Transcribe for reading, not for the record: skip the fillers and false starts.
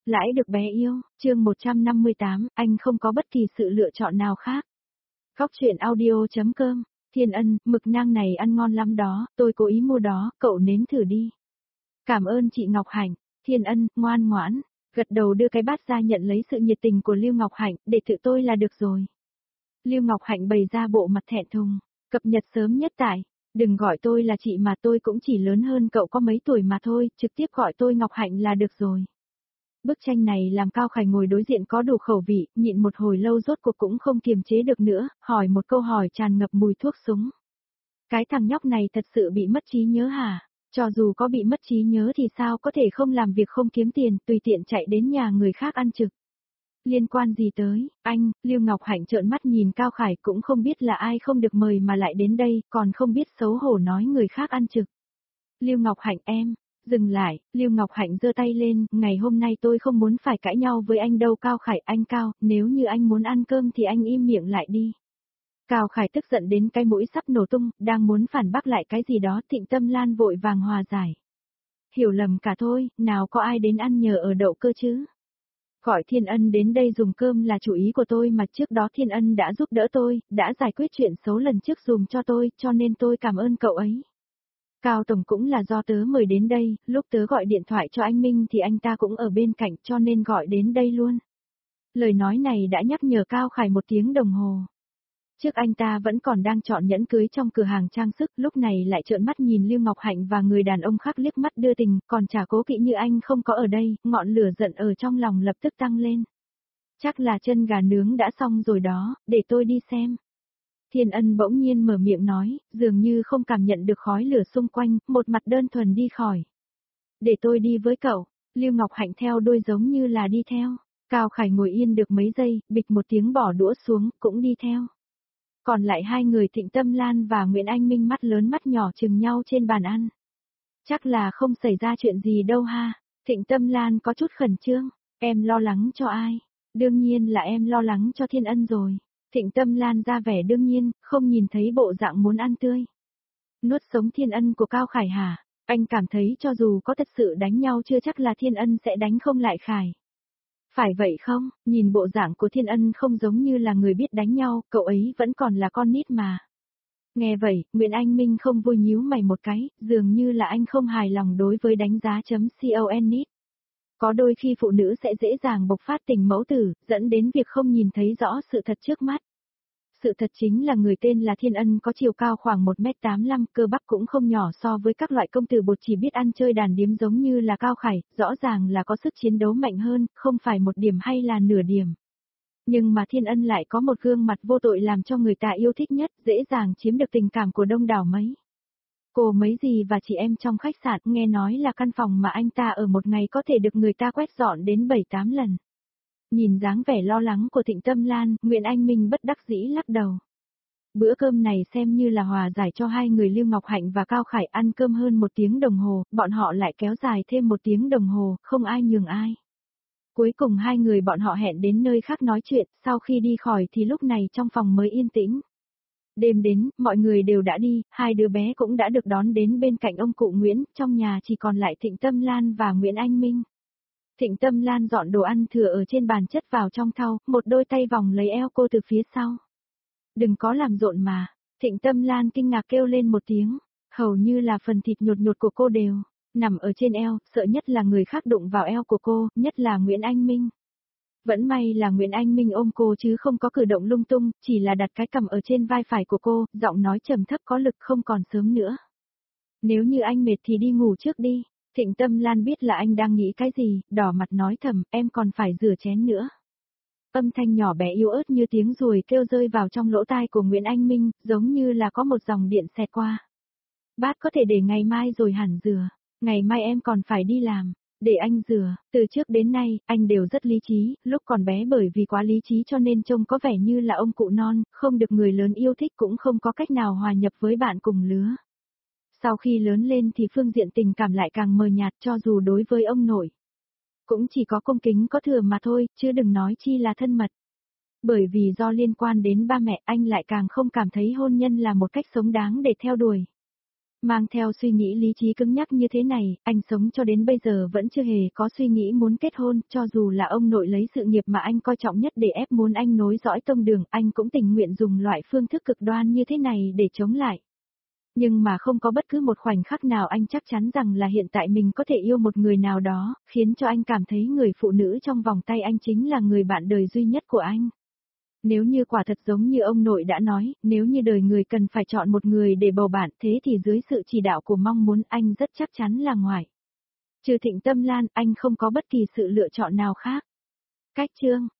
Lãi được bé yêu, chương 158, anh không có bất kỳ sự lựa chọn nào khác. Góc truyện audio.com, Thiên Ân, mực nang này ăn ngon lắm đó, tôi cố ý mua đó, cậu nếm thử đi. Cảm ơn chị Ngọc Hạnh. Thiên Ân, ngoan ngoãn, gật đầu đưa cái bát ra nhận lấy sự nhiệt tình của Lưu Ngọc Hạnh, để tự tôi là được rồi. Lưu Ngọc Hạnh bày ra bộ mặt thẹn thùng, cập nhật sớm nhất tại, đừng gọi tôi là chị mà tôi cũng chỉ lớn hơn cậu có mấy tuổi mà thôi, trực tiếp gọi tôi Ngọc Hạnh là được rồi. Bức tranh này làm Cao Khải ngồi đối diện có đủ khẩu vị, nhịn một hồi lâu rốt cuộc cũng không kiềm chế được nữa, hỏi một câu hỏi tràn ngập mùi thuốc súng. Cái thằng nhóc này thật sự bị mất trí nhớ hả? Cho dù có bị mất trí nhớ thì sao có thể không làm việc không kiếm tiền, tùy tiện chạy đến nhà người khác ăn trực. Liên quan gì tới, anh, Lưu Ngọc Hạnh trợn mắt nhìn Cao Khải cũng không biết là ai không được mời mà lại đến đây, còn không biết xấu hổ nói người khác ăn trực. Lưu Ngọc Hạnh em. Dừng lại, Lưu Ngọc Hạnh giơ tay lên, ngày hôm nay tôi không muốn phải cãi nhau với anh đâu Cao Khải, anh Cao, nếu như anh muốn ăn cơm thì anh im miệng lại đi. Cao Khải tức giận đến cái mũi sắp nổ tung, đang muốn phản bác lại cái gì đó, Thịnh Tâm Lan vội vàng hòa giải. Hiểu lầm cả thôi, nào có ai đến ăn nhờ ở đậu cơ chứ. Gọi Thiên Ân đến đây dùng cơm là chủ ý của tôi mà trước đó Thiên Ân đã giúp đỡ tôi, đã giải quyết chuyện xấu lần trước dùm cho tôi, cho nên tôi cảm ơn cậu ấy. Cao Tổng cũng là do tớ mời đến đây, lúc tớ gọi điện thoại cho anh Minh thì anh ta cũng ở bên cạnh cho nên gọi đến đây luôn. Lời nói này đã nhắc nhở Cao Khải 1 tiếng đồng hồ. Trước anh ta vẫn còn đang chọn nhẫn cưới trong cửa hàng trang sức, lúc này lại trợn mắt nhìn Lưu Ngọc Hạnh và người đàn ông khác liếc mắt đưa tình, còn chả cố kỵ như anh không có ở đây, ngọn lửa giận ở trong lòng lập tức tăng lên. Chắc là chân gà nướng đã xong rồi đó, để tôi đi xem. Thiên Ân bỗng nhiên mở miệng nói, dường như không cảm nhận được khói lửa xung quanh, một mặt đơn thuần đi khỏi. Để tôi đi với cậu, Lưu Ngọc Hạnh theo đuôi giống như là đi theo. Cao Khải ngồi yên được mấy giây, bịch một tiếng bỏ đũa xuống, cũng đi theo. Còn lại hai người Thịnh Tâm Lan và Nguyễn Anh Minh mắt lớn mắt nhỏ chừng nhau trên bàn ăn. Chắc là không xảy ra chuyện gì đâu ha. Thịnh Tâm Lan có chút khẩn trương, em lo lắng cho ai? Đương nhiên là em lo lắng cho Thiên Ân rồi. Thịnh Tâm Lan ra vẻ đương nhiên, không nhìn thấy bộ dạng muốn ăn tươi. Nuốt sống Thiên Ân của Cao Khải hả? Anh cảm thấy cho dù có thật sự đánh nhau chưa chắc là Thiên Ân sẽ đánh không lại Khải. Phải vậy không? Nhìn bộ dạng của Thiên Ân không giống như là người biết đánh nhau, cậu ấy vẫn còn là con nít mà. Nghe vậy, Nguyễn Anh Minh không vui nhíu mày một cái, dường như là anh không hài lòng đối với đánh giá.con nít. Có đôi khi phụ nữ sẽ dễ dàng bộc phát tình mẫu tử, dẫn đến việc không nhìn thấy rõ sự thật trước mắt. Sự thật chính là người tên là Thiên Ân có chiều cao khoảng 1m85, cơ bắp cũng không nhỏ so với các loại công tử bột chỉ biết ăn chơi đàn điếm giống như là Cao Khải, rõ ràng là có sức chiến đấu mạnh hơn, không phải 1 điểm hay là nửa điểm. Nhưng mà Thiên Ân lại có một gương mặt vô tội làm cho người ta yêu thích nhất, dễ dàng chiếm được tình cảm của đông đảo mấy. Cô mấy dì và chị em trong khách sạn nghe nói là căn phòng mà anh ta ở một ngày có thể được người ta quét dọn đến 7-8 lần. Nhìn dáng vẻ lo lắng của Thịnh Tâm Lan, Nguyễn Anh Minh bất đắc dĩ lắc đầu. Bữa cơm này xem như là hòa giải cho hai người Lưu Ngọc Hạnh và Cao Khải ăn cơm hơn 1 tiếng đồng hồ, bọn họ lại kéo dài thêm 1 tiếng đồng hồ, không ai nhường ai. Cuối cùng hai người bọn họ hẹn đến nơi khác nói chuyện, sau khi đi khỏi thì lúc này trong phòng mới yên tĩnh. Đêm đến, mọi người đều đã đi, hai đứa bé cũng đã được đón đến bên cạnh ông cụ Nguyễn, trong nhà chỉ còn lại Thịnh Tâm Lan và Nguyễn Anh Minh. Thịnh Tâm Lan dọn đồ ăn thừa ở trên bàn chất vào trong thau, một đôi tay vòng lấy eo cô từ phía sau. Đừng có làm rộn mà, Thịnh Tâm Lan kinh ngạc kêu lên một tiếng, hầu như là phần thịt nhột nhột của cô đều nằm ở trên eo, sợ nhất là người khác đụng vào eo của cô, nhất là Nguyễn Anh Minh. Vẫn may là Nguyễn Anh Minh ôm cô chứ không có cử động lung tung, chỉ là đặt cái cằm ở trên vai phải của cô, giọng nói trầm thấp có lực không còn sớm nữa. Nếu như anh mệt thì đi ngủ trước đi. Thịnh Tâm Lan biết là anh đang nghĩ cái gì, đỏ mặt nói thầm, em còn phải rửa chén nữa. Âm thanh nhỏ bé yếu ớt như tiếng ruồi kêu rơi vào trong lỗ tai của Nguyễn Anh Minh, giống như là có một dòng điện xẹt qua. Bát có thể để ngày mai rồi hẳn rửa, ngày mai em còn phải đi làm, để anh rửa. Từ trước đến nay, anh đều rất lý trí, lúc còn bé bởi vì quá lý trí cho nên trông có vẻ như là ông cụ non, không được người lớn yêu thích cũng không có cách nào hòa nhập với bạn cùng lứa. Sau khi lớn lên thì phương diện tình cảm lại càng mờ nhạt cho dù đối với ông nội. Cũng chỉ có cung kính có thừa mà thôi, chứ đừng nói chi là thân mật. Bởi vì do liên quan đến ba mẹ anh lại càng không cảm thấy hôn nhân là một cách sống đáng để theo đuổi. Mang theo suy nghĩ lý trí cứng nhắc như thế này, anh sống cho đến bây giờ vẫn chưa hề có suy nghĩ muốn kết hôn, cho dù là ông nội lấy sự nghiệp mà anh coi trọng nhất để ép muốn anh nối dõi tông đường, anh cũng tình nguyện dùng loại phương thức cực đoan như thế này để chống lại. Nhưng mà không có bất cứ một khoảnh khắc nào anh chắc chắn rằng là hiện tại mình có thể yêu một người nào đó, khiến cho anh cảm thấy người phụ nữ trong vòng tay anh chính là người bạn đời duy nhất của anh. Nếu như quả thật giống như ông nội đã nói, nếu như đời người cần phải chọn một người để bầu bạn, thế thì dưới sự chỉ đạo của mong muốn anh rất chắc chắn là Ngoại. Trừ Thịnh Tâm Lan, anh không có bất kỳ sự lựa chọn nào khác. Cách chương